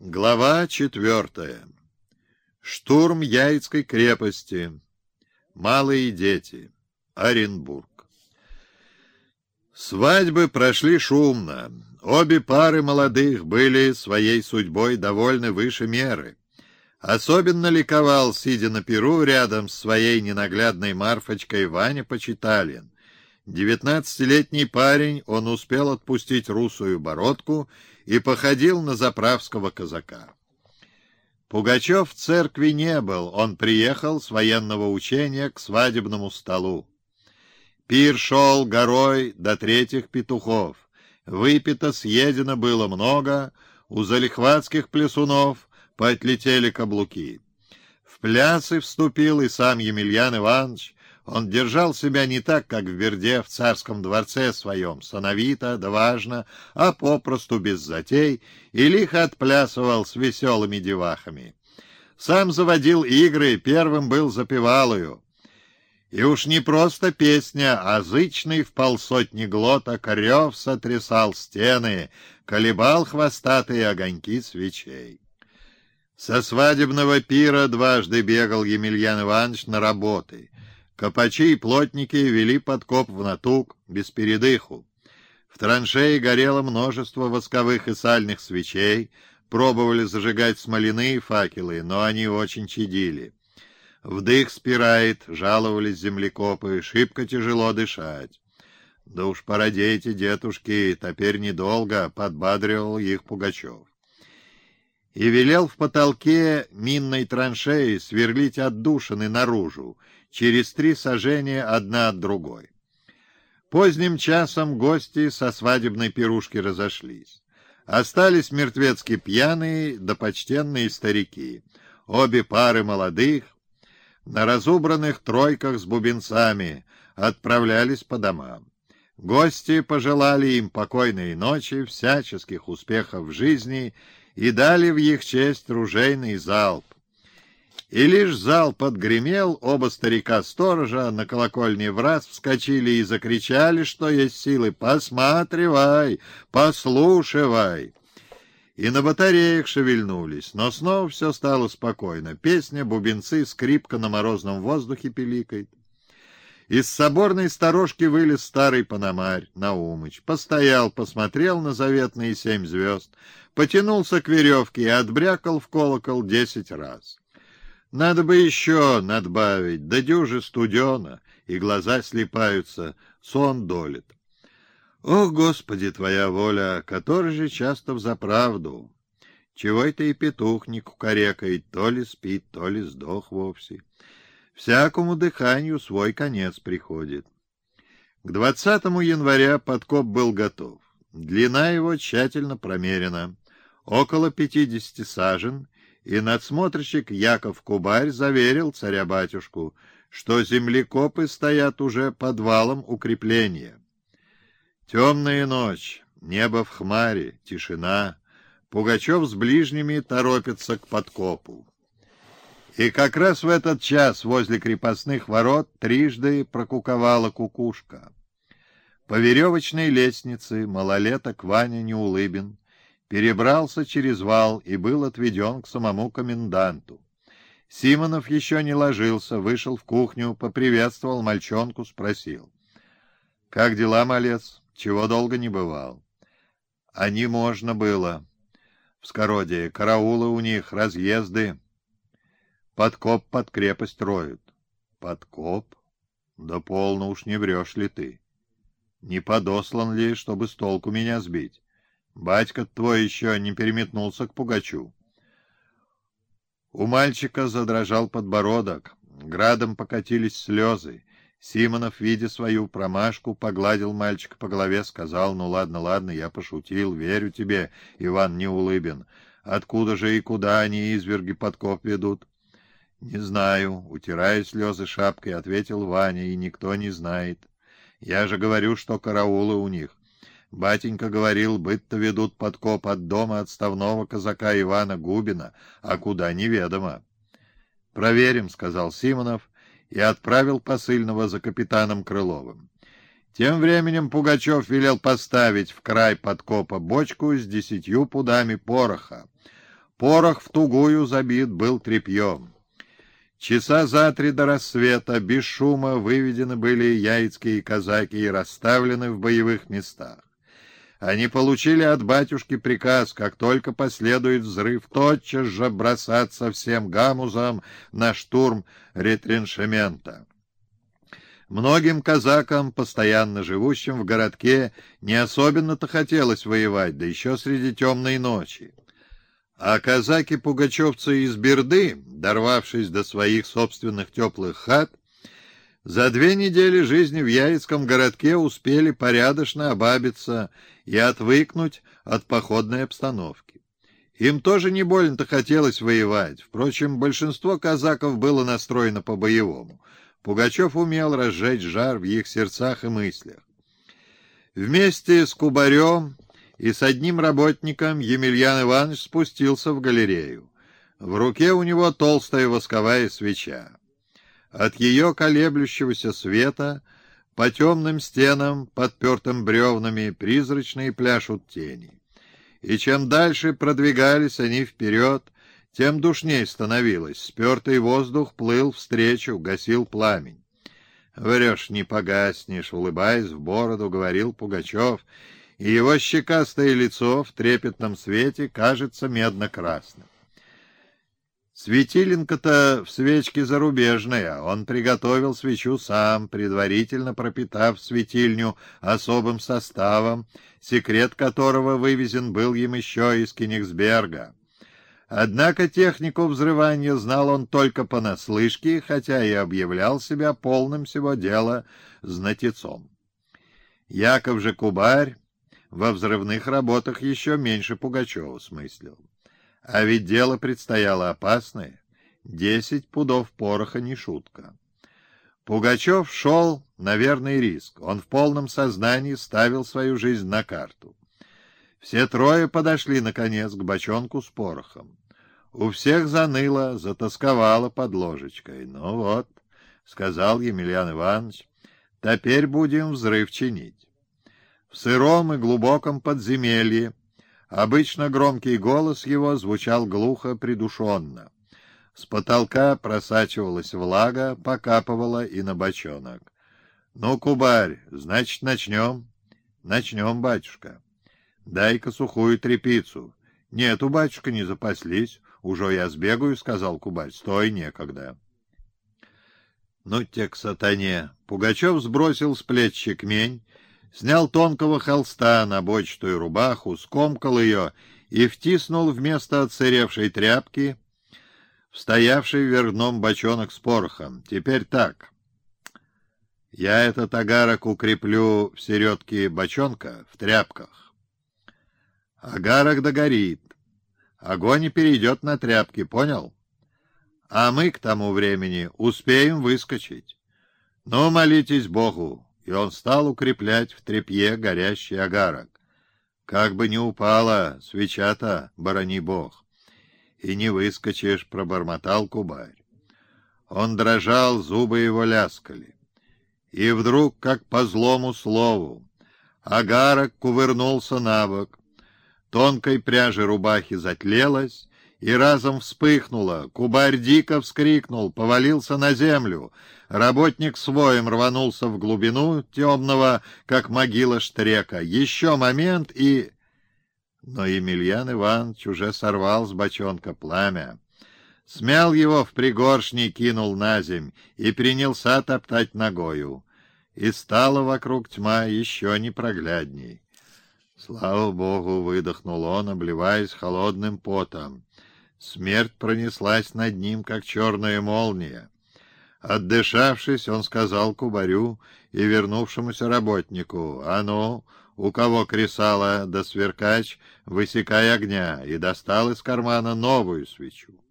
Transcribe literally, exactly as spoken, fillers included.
Глава четвертая. Штурм Яицкой крепости. Малые дети. Оренбург. Свадьбы прошли шумно. Обе пары молодых были своей судьбой довольны выше меры. Особенно ликовал, сидя на пиру рядом с своей ненаглядной Марфочкой, Ваня Почиталин. Девятнадцатилетний парень, он успел отпустить русую бородку и походил на заправского казака. Пугачев в церкви не был, он приехал с военного учения к свадебному столу. Пир шел горой до третьих петухов. Выпито, съедено было много, у залихватских плясунов поотлетели каблуки. В плясы вступил и сам Емельян Иванович. Он держал себя не так, как в Берде в царском дворце своем, сановито да важно, а попросту без затей, и лихо отплясывал с веселыми девахами. Сам заводил игры, первым был запевалою. И уж не просто песня, а зычный в полсотни глоток рев сотрясал стены, колебал хвостатые огоньки свечей. Со свадебного пира дважды бегал Емельян Иванович на работы. Копачи и плотники вели подкоп в натуг, без передыху. В траншее горело множество восковых и сальных свечей, пробовали зажигать смоляные факелы, но они очень чадили. Вдых спирает, жаловались землекопы, шибко тяжело дышать. Да уж породейте, детушки, теперь недолго, подбадривал их Пугачев. И велел в потолке минной траншеи сверлить отдушины наружу, через три сажения одна от другой. Поздним часом гости со свадебной пирушки разошлись. Остались мертвецки пьяные да почтенные старики. Обе пары молодых на разубранных тройках с бубенцами отправлялись по домам. Гости пожелали им покойной ночи, всяческих успехов в жизни и дали в их честь ружейный залп. И лишь залп отгремел, оба старика-сторожа на колокольне враз вскочили и закричали, что есть силы: «Посматривай, послушивай!» И на батареях шевельнулись, но снова все стало спокойно. Песня, бубенцы, скрипка на морозном воздухе пиликает. Из соборной сторожки вылез старый пономарь Наумыч. Постоял, посмотрел на заветные семь звезд, потянулся к веревке и отбрякал в колокол десять раз. Надо бы еще надбавить, да дюже студено, и глаза слипаются, сон долит. О, Господи, твоя воля, который же часто взаправду. Чего это и петух не кукарекает, то ли спит, то ли сдох вовсе. Всякому дыханию свой конец приходит. К двадцатому января подкоп был готов. Длина его тщательно промерена, около пятидесяти сажен, и надсмотрщик Яков Кубарь заверил царя-батюшку, что землекопы стоят уже под валом укрепления. Темная ночь, небо в хмаре, тишина. Пугачев с ближними торопится к подкопу. И как раз в этот час возле крепостных ворот трижды прокуковала кукушка. По веревочной лестнице малолеток Ваня Неулыбин перебрался через вал и был отведен к самому коменданту. Симонов еще не ложился, вышел в кухню, поприветствовал мальчонку, спросил: «Как дела, малец? Чего долго не бывал?» «А не можно было. В Скородие караулы у них, разъезды. Подкоп под крепость роют». «Подкоп? Да полно уж не врешь ли ты? Не подослан ли, чтобы с толку меня сбить? Батька твой еще не переметнулся к Пугачу». У мальчика задрожал подбородок, градом покатились слезы. Симонов, видя свою промашку, погладил мальчика по голове, сказал: «Ну ладно, ладно, я пошутил, верю тебе, Иван Неулыбин. Откуда же и куда они, изверги, подкоп ведут?» «Не знаю», — утирая слезы шапкой, ответил Ваня, — «и никто не знает. Я же говорю, что караулы у них. Батенька говорил, быт-то ведут подкоп от дома отставного казака Ивана Губина, а куда неведомо». «Проверим», — сказал Симонов и отправил посыльного за капитаном Крыловым. Тем временем Пугачев велел поставить в край подкопа бочку с десятью пудами пороха. Порох в тугую забит был тряпьем. Часа за три до рассвета без шума выведены были яицкие казаки и расставлены в боевых местах. Они получили от батюшки приказ, как только последует взрыв, тотчас же бросаться всем гамузом на штурм ретраншемента. Многим казакам, постоянно живущим в городке, не особенно-то хотелось воевать, да еще среди темной ночи. А казаки-пугачевцы из Берды, дорвавшись до своих собственных теплых хат, за две недели жизни в Яицком городке успели порядочно обабиться и отвыкнуть от походной обстановки. Им тоже не больно-то хотелось воевать. Впрочем, большинство казаков было настроено по-боевому. Пугачев умел разжечь жар в их сердцах и мыслях. Вместе с Кубарем и с одним работником Емельян Иванович спустился в галерею. В руке у него толстая восковая свеча. От ее колеблющегося света по темным стенам, подпертым бревнами, призрачные пляшут тени. И чем дальше продвигались они вперед, тем душней становилось. Спертый воздух плыл встречу, гасил пламень. «Врешь, не погаснешь», — улыбаясь в бороду, говорил Пугачев, и его щекастое лицо в трепетном свете кажется медно-красным. Светилинка-то в свечке зарубежная. Он приготовил свечу сам, предварительно пропитав светильню особым составом, секрет которого вывезен был им еще из Кенигсберга. Однако технику взрывания знал он только понаслышке, хотя и объявлял себя полным всего дела знатецом. Яков же Кубарь во взрывных работах еще меньше Пугачева смыслил. А ведь дело предстояло опасное. Десять пудов пороха не шутка. Пугачев шел на верный риск. Он в полном сознании ставил свою жизнь на карту. Все трое подошли, наконец, к бочонку с порохом. У всех заныло, затосковало под ложечкой. «Ну вот», — сказал Емельян Иванович, — «теперь будем взрыв чинить». В сыром и глубоком подземелье обычно громкий голос его звучал глухо, придушенно. С потолка просачивалась влага, покапывала и на бочонок. — Ну, Кубарь, значит, начнем? — Начнем, батюшка. — Дай-ка сухую тряпицу. — Нету, батюшка, не запаслись. Уже я сбегаю, — сказал Кубарь. — Стой, некогда. — Ну, те к сатане. Пугачев сбросил с плеч чекмень, снял тонкого холста на бочатую рубаху, скомкал ее и втиснул вместо отсыревшей тряпки в стоявший вверх дном бочонок с порохом. Теперь так. Я этот агарок укреплю в середке бочонка в тряпках. Агарок догорит. Огонь и перейдет на тряпки, понял? А мы к тому времени успеем выскочить. Ну, молитесь Богу. И он стал укреплять в тряпье горящий агарок. Как бы не упала свеча-то, борони Бог. И не выскочишь, — пробормотал Кубарь. Он дрожал, зубы его ляскали. И вдруг, как по злому слову, агарок кувырнулся набок, тонкой пряжи рубахи затлелась и разом вспыхнула. Кубарь дико вскрикнул, повалился на землю. Работник своим рванулся в глубину темного, как могила штрека. Еще момент и... Но Емельян Иванович уже сорвал с бочонка пламя, смял его в пригоршни, кинул на земь и принялся топтать ногою. И стала вокруг тьма еще непроглядней. Слава Богу, выдохнул он, обливаясь холодным потом. Смерть пронеслась над ним, как черная молния. Отдышавшись, он сказал Кубарю и вернувшемуся работнику: «А ну, у кого кресало да сверкач, высекай огня», и достал из кармана новую свечу.